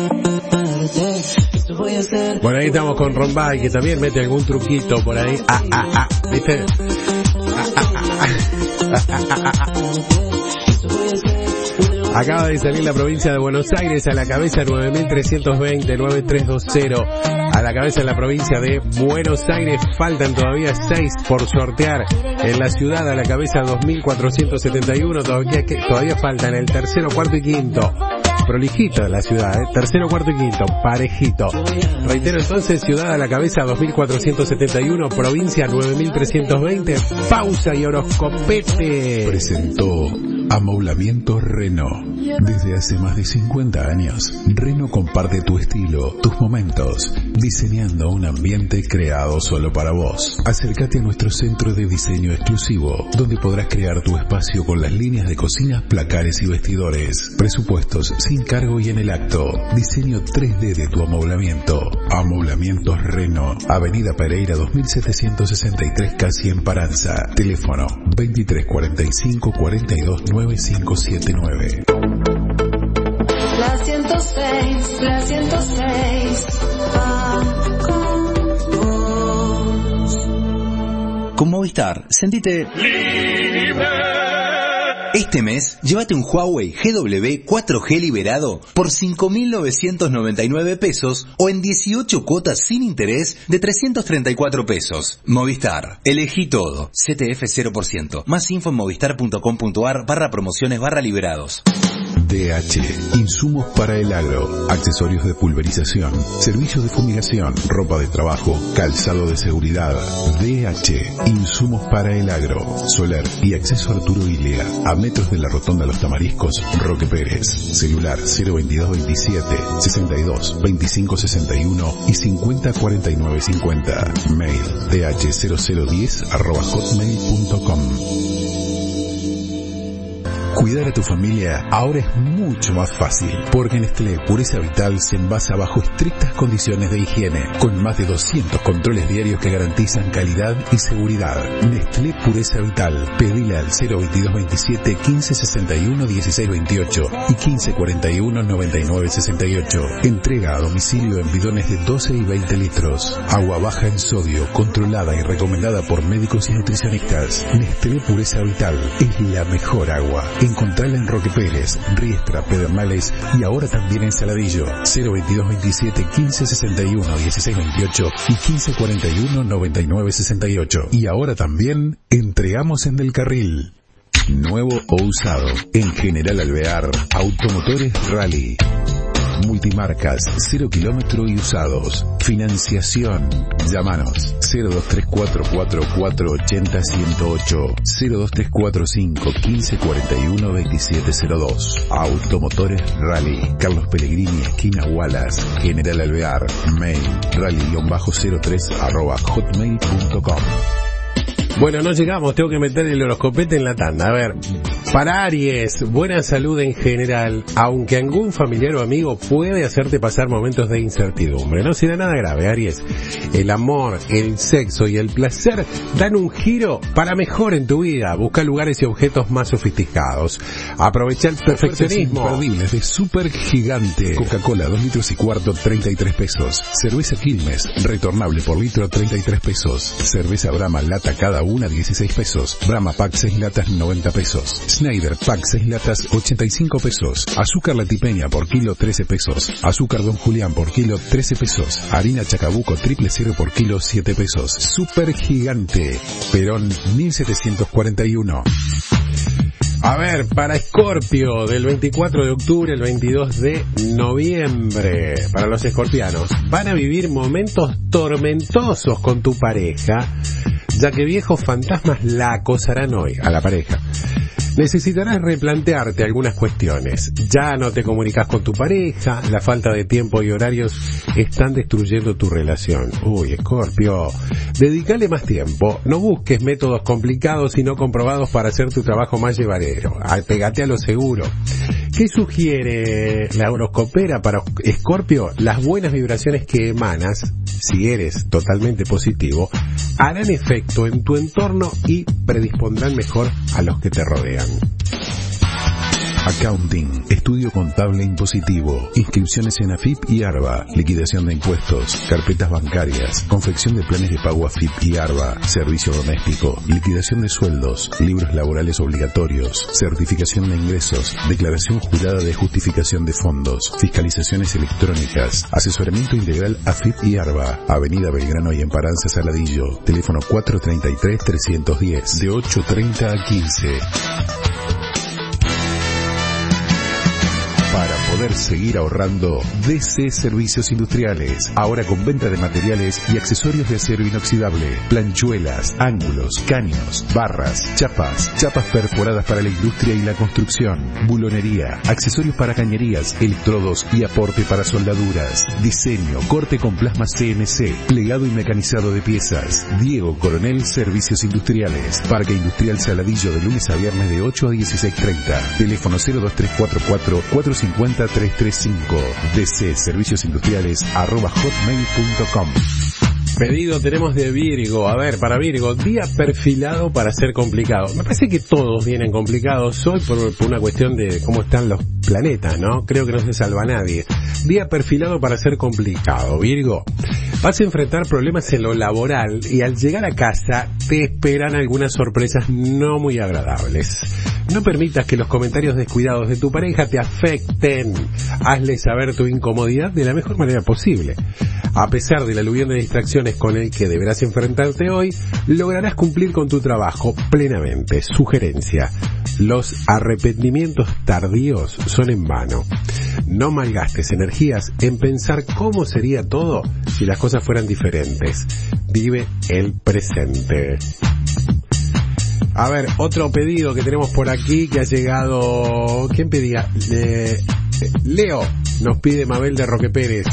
Eso voy a hacer.
Bueno, ahí estamos con Rombay, que también mete algún truquito por ahí. Ah, ah, ah, ¿viste? Ah, ah, ah, ah, ah, ah, ah. Acaba de salir la provincia de Buenos Aires a la cabeza nueve mil trescientos veinte, nueve tres dos cero. A la cabeza en la provincia de Buenos Aires. Faltan todavía seis por sortear. En la ciudad a la cabeza dos mil cuatrocientos setenta y uno. Todavía, todavía faltan el tercero, cuarto y quinto. Prolijito de la ciudad, ¿eh? Tercero, cuarto y quinto, parejito. Reitero entonces, ciudad a la cabeza dos mil cuatrocientos setenta y uno, provincia nueve mil trescientos veinte, pausa y horoscopete.
Presentó Amoblamiento Renault. Desde hace más de cincuenta años, Renault comparte tu estilo, tus momentos, diseñando un ambiente creado solo para vos. Acércate a nuestro centro de diseño exclusivo, donde podrás crear tu espacio con las líneas de cocinas, placares y vestidores. Presupuestos sin cargo y en el acto. Diseño tres D de tu amoblamiento. Amoblamientos Renault. Avenida Pereira dos mil setecientos sesenta y tres, casi en Paranza. Teléfono veintitrés cuarenta y cinco cuarenta y dos nueve cinco siete nueve.
La ciento seis, la ciento seis.
Con Movistar, sentite libre. Este mes, llévate un Huawei G W cuatro G liberado por cinco mil novecientos noventa y nueve pesos o en dieciocho cuotas sin interés de trescientos treinta y cuatro pesos. Movistar, elegí todo. C T F cero por ciento. Más info en movistar punto com punto ar barra promociones barra liberados.
D H, insumos para el agro, accesorios de pulverización, servicios de fumigación, ropa de trabajo, calzado de seguridad. D H, insumos para el agro, Soler y acceso Arturo Ilia, a metros de la rotonda Los Tamariscos, Roque Pérez. Celular cero veintidós veintisiete, sesenta y dos, veinticinco sesenta y uno y cincuenta cuarenta y nueve cincuenta. Mail d h cero cero diez arroba hotmail punto com. Cuidar a tu familia ahora es mucho más fácil, porque Nestlé Pureza Vital se envasa bajo estrictas condiciones de higiene, con más de doscientos controles diarios que garantizan calidad y seguridad. Nestlé Pureza Vital, pedile al cero veintidós veintisiete, quince sesenta y uno, dieciséis veintiocho y quince cuarenta y uno, noventa y nueve sesenta y ocho. Entrega a domicilio en bidones de doce y veinte litros. Agua baja en sodio, controlada y recomendada por médicos y nutricionistas. Nestlé Pureza Vital es la mejor agua. Encontrala en Roque Pérez, Riestra, Pedernales y ahora también en Saladillo. cero veintidós veintisiete, quince sesenta y uno, dieciséis veintiocho y quince cuarenta y uno, noventa y nueve sesenta y ocho. Y ahora también entregamos en Del Carril. Nuevo o usado. En General Alvear, Automotores Rally. Multimarcas, cero kilómetro y usados. Financiación. Llámanos cero dos tres cuatro cuatro cuatro ocho cero uno cero ocho, cero dos tres cuatro cinco quince cuarenta y uno veintisiete cero dos. Automotores Rally. Carlos Pellegrini, esquina Wallace, General Alvear. Mail rally cero tres arroba hotmail punto com.
Bueno, no llegamos, tengo que meter el horoscopete en la tanda. A ver, para Aries, buena salud en general, aunque algún familiar o amigo puede hacerte pasar momentos de incertidumbre. No será nada grave, Aries. El amor, el sexo y el placer dan un giro para mejor en tu vida. Busca lugares y objetos más sofisticados. Aprovecha el perfeccionismo.
Imperdibles de Super Gigante. Coca-Cola dos litros y cuarto, treinta y tres pesos. Cerveza Quilmes, retornable por litro, treinta y tres pesos. Cerveza Brahma, lata cada una, dieciséis pesos. Brahma Pack seis latas, noventa pesos. Schneider Pack seis latas, ochenta y cinco pesos. Azúcar Latipeña por kilo, trece pesos. Azúcar Don Julián por kilo, trece pesos. Harina Chacabuco triple cero por kilo, siete pesos. Super Gigante, Perón mil setecientos cuarenta y uno.
A ver, para Escorpio, del veinticuatro de octubre al veintidós de noviembre, para los escorpianos, van a vivir momentos tormentosos con tu pareja, ya que viejos fantasmas la acosarán hoy a la pareja. Necesitarás replantearte algunas cuestiones. Ya no te comunicas con tu pareja, la falta de tiempo y horarios están destruyendo tu relación. Uy, Escorpio, dedícale más tiempo. No busques métodos complicados y no comprobados para hacer tu trabajo más llevadero. Pégate a lo seguro. ¿Qué sugiere la horoscopera para Escorpio? Las buenas vibraciones que emanas, si eres totalmente positivo, harán efecto en tu entorno y predispondrán mejor a los que te rodean.
Accounting, estudio contable impositivo, inscripciones en A F I P y ARBA, liquidación de impuestos, carpetas bancarias, confección de planes de pago A F I P y ARBA, servicio doméstico, liquidación de sueldos, libros laborales obligatorios, certificación de ingresos, declaración jurada de justificación de fondos, fiscalizaciones electrónicas, asesoramiento integral A F I P y ARBA, Avenida Belgrano y Emparanza Saladillo, teléfono cuatro treinta y tres, trescientos diez, de ocho treinta a quince. Para poder seguir ahorrando, D C Servicios Industriales. Ahora con venta de materiales y accesorios de acero inoxidable. Planchuelas, ángulos, caños, barras, chapas, chapas perforadas para la industria y la construcción. Bulonería, accesorios para cañerías, electrodos y aporte para soldaduras. Diseño, corte con plasma C N C, plegado y mecanizado de piezas. Diego Coronel Servicios Industriales. Parque Industrial Saladillo de lunes a viernes de ocho a dieciséis treinta. Teléfono cero dos tres cuatro cuatro, cuatro cincuenta, tres treinta y cinco. D C Servicios Industriales arroba hotmail punto com.
Pedido tenemos de Virgo. A ver, para Virgo, día perfilado para ser complicado. Me parece que todos vienen complicados hoy por, por una cuestión de cómo están los planetas, ¿no? Creo que no se salva nadie. Día perfilado para ser complicado. Virgo, vas a enfrentar problemas en lo laboral y al llegar a casa te esperan algunas sorpresas no muy agradables. No permitas que los comentarios descuidados de tu pareja te afecten. Hazle saber tu incomodidad de la mejor manera posible. A pesar del aluvión de distracciones con el que deberás enfrentarte hoy, lograrás cumplir con tu trabajo plenamente. Sugerencia: Los arrepentimientos tardíos son en vano. No malgastes energías en pensar cómo sería todo si las cosas fueran diferentes. Vive el presente. A ver, otro pedido que tenemos por aquí que ha llegado... ¿Quién pedía? Eh, Leo nos pide Mabel de Roque Pérez.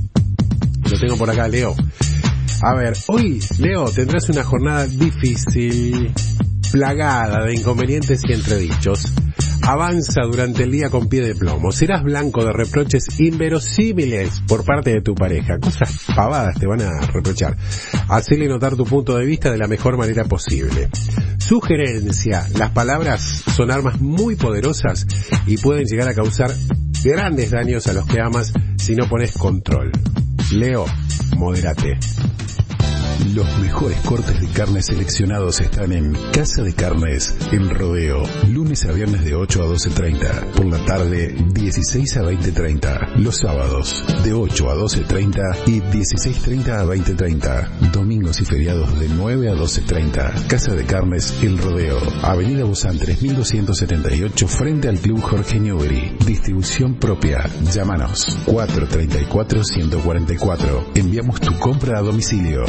Lo tengo por acá, Leo. A ver, hoy, Leo, tendrás una jornada difícil, plagada de inconvenientes y entredichos. Avanza durante el día con pie de plomo. Serás blanco de reproches inverosímiles por parte de tu pareja. Cosas pavadas te van a reprochar. Hacele notar tu punto de vista de la mejor manera posible. Sugerencia: las palabras son armas muy poderosas y pueden llegar a causar grandes daños a los que amas si no pones control. Leo, modérate.
Los mejores cortes de carne seleccionados están en Casa de Carnes El Rodeo, lunes a viernes de ocho a doce treinta, por la tarde dieciséis a veinte treinta, los sábados de ocho a doce treinta y dieciséis treinta a veinte treinta, domingos y feriados de nueve a doce treinta. Casa de Carnes El Rodeo, Avenida Bozán tres mil doscientos setenta y ocho, frente al Club Jorge Newbery. Distribución propia. Llámanos cuatro treinta y cuatro, ciento cuarenta y cuatro. Enviamos tu compra a domicilio.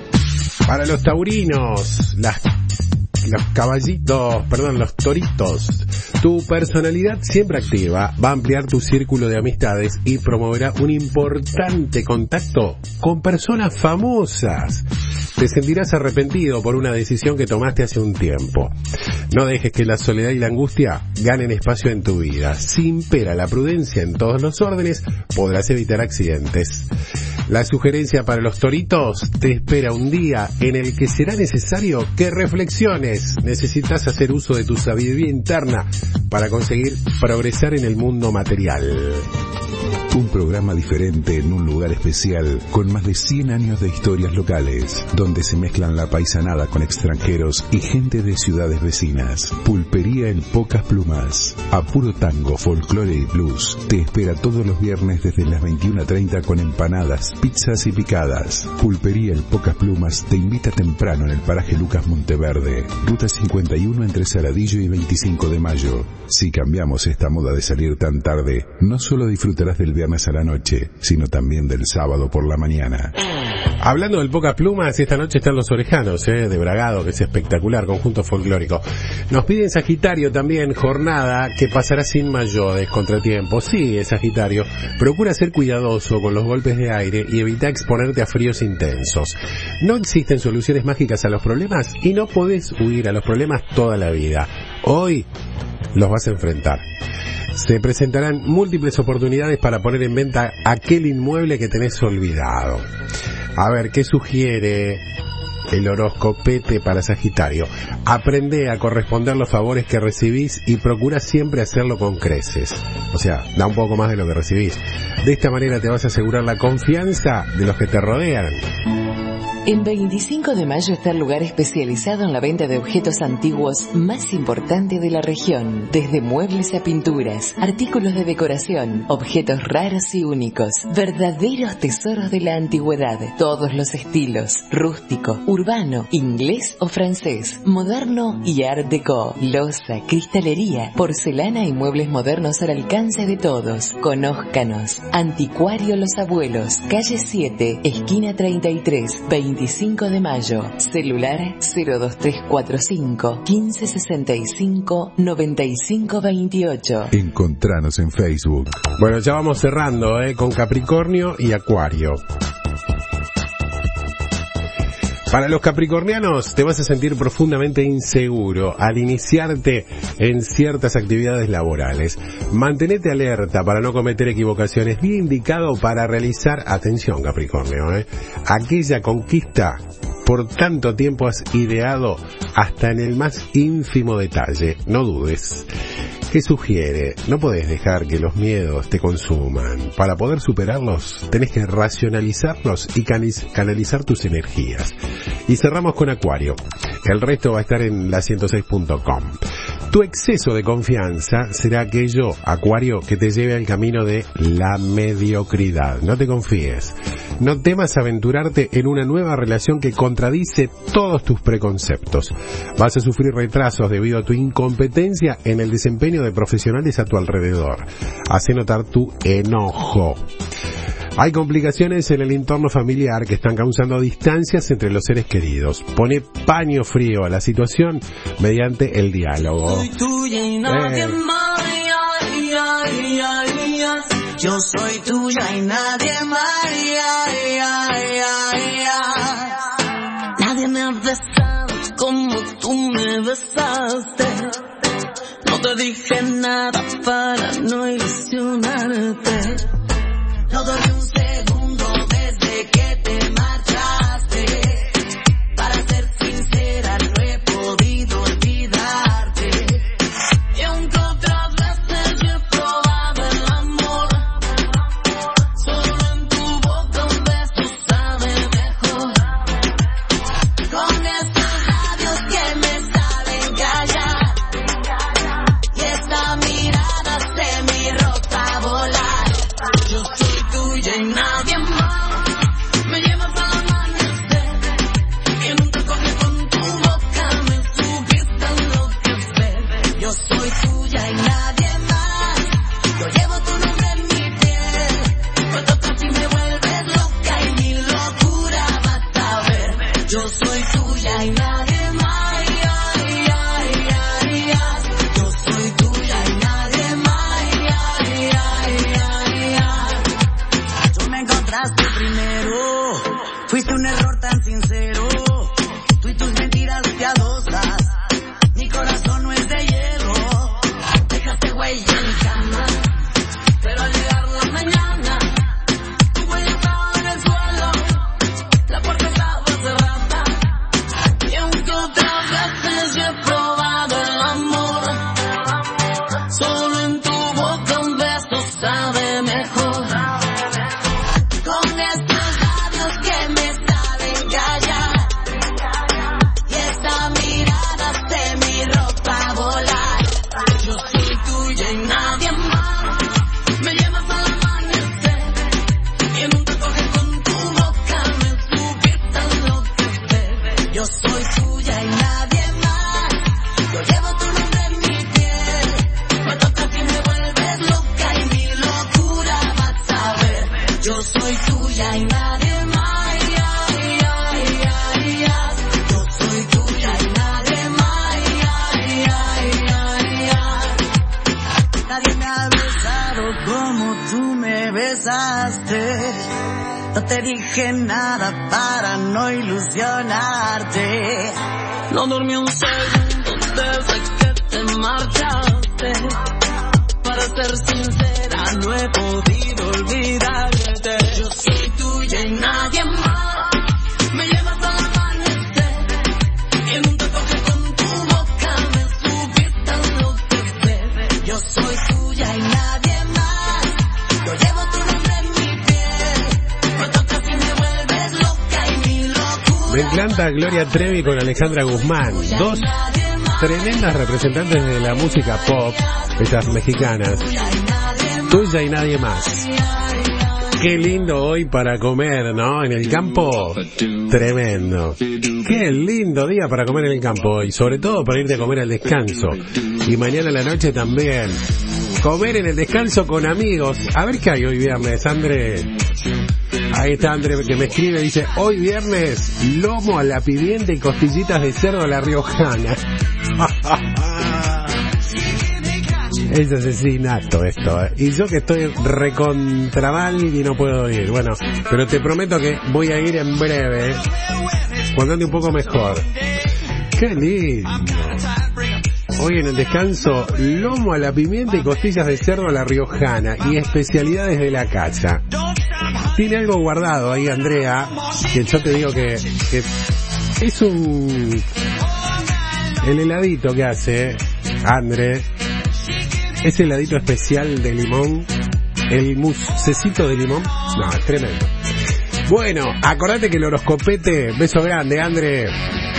Para los taurinos, las, los caballitos, perdón, los toritos, tu personalidad siempre activa va a ampliar tu círculo de amistades y promoverá un importante contacto con personas famosas. Te sentirás arrepentido por una decisión que tomaste hace un tiempo. No dejes que la soledad y la angustia ganen espacio en tu vida. Si impera la prudencia en todos los órdenes, podrás evitar accidentes. La sugerencia para los toritos: te espera un día en el que será necesario que reflexiones. Necesitas hacer uso de tu sabiduría interna para conseguir progresar en el mundo material.
Un programa diferente en un lugar especial, con más de cien años de historias locales, donde se mezclan la paisanada con extranjeros y gente de ciudades vecinas. Pulpería El Pocas Plumas, a puro tango, folclore y blues. Te espera todos los viernes desde las veintiuna treinta con empanadas, pizzas y picadas. Pulpería El Pocas Plumas te invita temprano en el paraje Lucas Monteverde, ruta cincuenta y uno entre Saladillo y veinticinco de mayo. Si cambiamos esta moda de salir tan tarde, no solo disfrutarás del viernes a la noche, sino también del sábado por la mañana.
Hablando del Pocas Plumas, esta noche están los Orejanos, eh, de Bragado, que es espectacular, conjunto folclórico. Nos piden Sagitario también, jornada que pasará sin mayores contratiempos. Sí, es Sagitario. Procura ser cuidadoso con los golpes de aire y evita exponerte a fríos intensos. No existen soluciones mágicas a los problemas y no podés huir a los problemas toda la vida. Hoy los vas a enfrentar. Se presentarán múltiples oportunidades para poner en venta aquel inmueble que tenés olvidado. A ver, ¿qué sugiere el horoscopete para Sagitario? Aprende a corresponder los favores que recibís y procura siempre hacerlo con creces. O sea, da un poco más de lo que recibís. De esta manera te vas a asegurar la confianza de los que te rodean.
En veinticinco de mayo está el lugar especializado en la venta de objetos antiguos más importante de la región. Desde muebles a pinturas, artículos de decoración, objetos raros y únicos. Verdaderos tesoros de la antigüedad. Todos los estilos. Rústico, urbano, inglés o francés. Moderno y art déco. Loza, cristalería, porcelana y muebles modernos al alcance de todos. Conózcanos. Anticuario Los Abuelos. Calle siete, esquina treinta y tres, veinticinco de mayo. Celular cero dos tres cuatro cinco, quince sesenta y cinco, noventa y cinco veintiocho.
Encontranos en Facebook.
Bueno, ya vamos cerrando, eh, con Capricornio y Acuario. Para los capricornianos te vas a sentir profundamente inseguro al iniciarte en ciertas actividades laborales. Mantenete alerta para no cometer equivocaciones. Bien indicado para realizar, atención Capricornio, ¿eh? aquella conquista por tanto tiempo has ideado hasta en el más ínfimo detalle. No dudes. ¿Qué sugiere? No podés dejar que los miedos te consuman. Para poder superarlos, tenés que racionalizarlos y canalizar tus energías. Y cerramos con Acuario. El resto va a estar en la ciento seis punto com. Tu exceso de confianza será aquello, Acuario, que te lleve al camino de la mediocridad. No te confíes. No temas aventurarte en una nueva relación que contradice todos tus preconceptos. Vas a sufrir retrasos debido a tu incompetencia en el desempeño de profesionales a tu alrededor. Hace notar tu enojo. Hay complicaciones en el entorno familiar que están causando distancias entre los seres queridos. Pone paño frío a la situación mediante el diálogo.
Soy tuya y nadie
Eh.
más. Ay, ay, ay, ay. Yo soy tuya y nadie más. Ay, ay, ay, ay, ay. Nadie me ha besado como tú me besaste. No te dije nada para no ilusionarte. No dormí un segundo desde que te marchaste. Para ser sincera, no he podido olvidarte. Y aunque otras veces yo he probado el amor, solo en tu boca un beso sabe mejor. Con estos labios que me saben callar, y esta mirada se mi ropa volar. Yo soy tuya y nadie más. Me llevas al amanecer y nunca cogí con tu boca me supiste enloquecer. Yo soy tuya y nadie más. Yo llevo tu nombre en mi piel. Me tocas y me vuelves loca y mi locura vas a ver. Yo soy tuya y nadie más. Ay, ay, ay, ay, ay. Yo soy tuya y nadie más. Ay, ay, ay, ay. Tú me encontraste primero, fuiste un error tan sincero. Tú y tus mentiras piadosas, mi corazón no es de hielo. Dejaste huella en mi cama, pero al llegar la mañana, tu huella estaba en el suelo, la puerta estaba cerrada. Y aunque otras veces yo he probado el amor, solo en tu boca un beso sabe mejor. Con estos labios que me saben callar, y esta mirada se mi ropa volar. Yo soy tuya y nadie más. Me llevas al amanecer y nunca coges con tu boca me supiste enloquecer. Yo soy tuya y nadie más. Yo llevo tu nombre en mi piel. Me tocas y me vuelves loca y mi locura vas a ver. Yo soy tuya y nadie más. Ay, ay, ay, ay, ay. Yo soy tuya y nadie más. Ay, ay, ay, ay. Nadie me ha besado como tú me besaste. No te dije nada para no ilusionarte. No dormí un segundo desde que te marchaste. Para ser sincera, no he podido olvidarte. Yo soy tuya y nadie más. Me llevas al amanecer y nunca cogí con tu boca me supiste enloquecer. Yo soy tuya y nadie más. Yo llevo tu nombre en mi piel. Me tocas y me vuelves loca y mi locura.
Me encanta Gloria Trevi con Alejandra Guzmán, dos tremendas representantes de la música pop, esas mexicanas. Tuya y nadie más. Qué lindo hoy para comer, ¿no? En el campo, tremendo. Qué lindo día para comer en el campo y sobre todo para irte a comer al descanso. Y mañana a la noche también. Comer en el descanso con amigos. A ver qué hay hoy viernes, André. Ahí está André que me escribe, dice, hoy viernes, lomo a la pimienta y costillitas de cerdo a la riojana. Es asesinato esto, ¿eh? Y yo que estoy recontra mal y no puedo ir. Bueno, pero te prometo que voy a ir en breve, ¿eh? Cuando ande un poco mejor. ¡Qué lindo! Hoy en el descanso, lomo a la pimienta y costillas de cerdo a la riojana y especialidades de la casa. Tiene algo guardado ahí, Andrea, que yo te digo que, que es un... El heladito que hace André, ese heladito especial de limón, el musecito de limón, no, es tremendo. Bueno, acordate que el horoscopete, beso grande, André.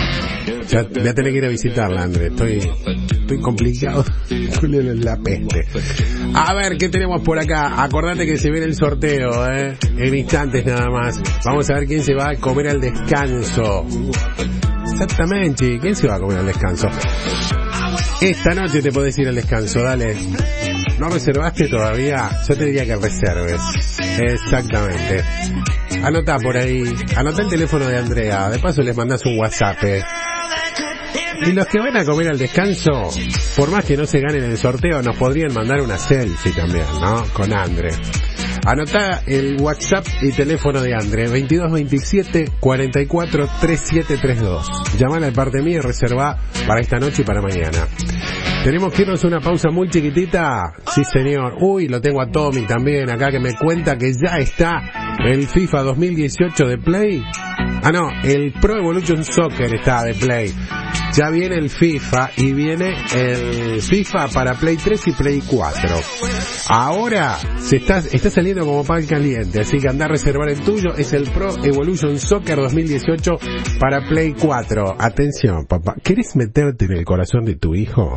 Ya voy a tener que ir a visitarla, André. Estoy, estoy complicado. La peste. A ver, ¿qué tenemos por acá? Acordate que se viene el sorteo, ¿eh? En instantes nada más. Vamos a ver quién se va a comer al descanso. Exactamente, ¿quién se va a comer al descanso? Esta noche te podés ir al descanso, dale. ¿No reservaste todavía? Yo te diría que reserves. Exactamente. Anotá por ahí, anotá el teléfono de Andrea, de paso les mandás un WhatsApp. Eh. Y los que van a comer al descanso, por más que no se ganen el sorteo, nos podrían mandar una selfie también, ¿no? Con Andre. Anotá el WhatsApp y teléfono de Andre, veintidós veintisiete cuarenta y cuatro treinta y siete treinta y dos. Llamala de parte mía y reservá para esta noche y para mañana. Tenemos que irnos a una pausa muy chiquitita. Sí, señor. Uy, lo tengo a Tommy también acá que me cuenta que ya está el FIFA dos mil dieciocho de Play. Ah, no, el Pro Evolution Soccer está de Play. Ya viene el FIFA y viene el FIFA para Play tres y Play cuatro. Ahora se está, está saliendo como pan caliente, así que anda a reservar el tuyo. Es el Pro Evolution Soccer dos mil dieciocho para Play cuatro. Atención, papá, ¿querés meterte en el corazón de tu hijo?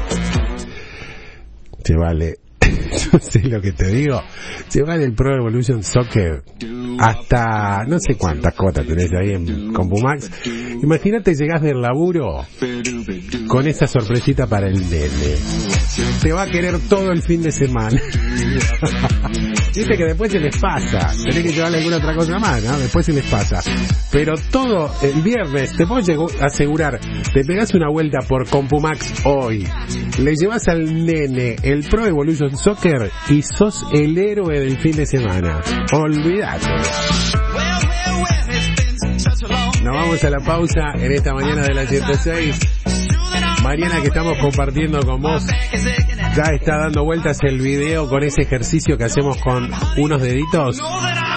Se vale. Yo sé lo que te digo. Se vale el Pro Evolution Soccer hasta no sé cuántas cuotas tenés ahí en Compumax. Imagínate, llegás del laburo con esa sorpresita para el nene. Te va a querer todo el fin de semana. Viste que después se les pasa. Tenés que llevarle alguna otra cosa más, ¿no? Después se les pasa. Pero todo el viernes, te puedo asegurar, te pegás una vuelta por Compumax hoy, le llevas al nene el Pro Evolution Soccer y sos el héroe del fin de semana. Olvídate. Nos vamos a la pausa en esta mañana de la ciento seis. Mariana, que estamos compartiendo con vos, ya está dando vueltas el video con ese ejercicio que hacemos con unos deditos.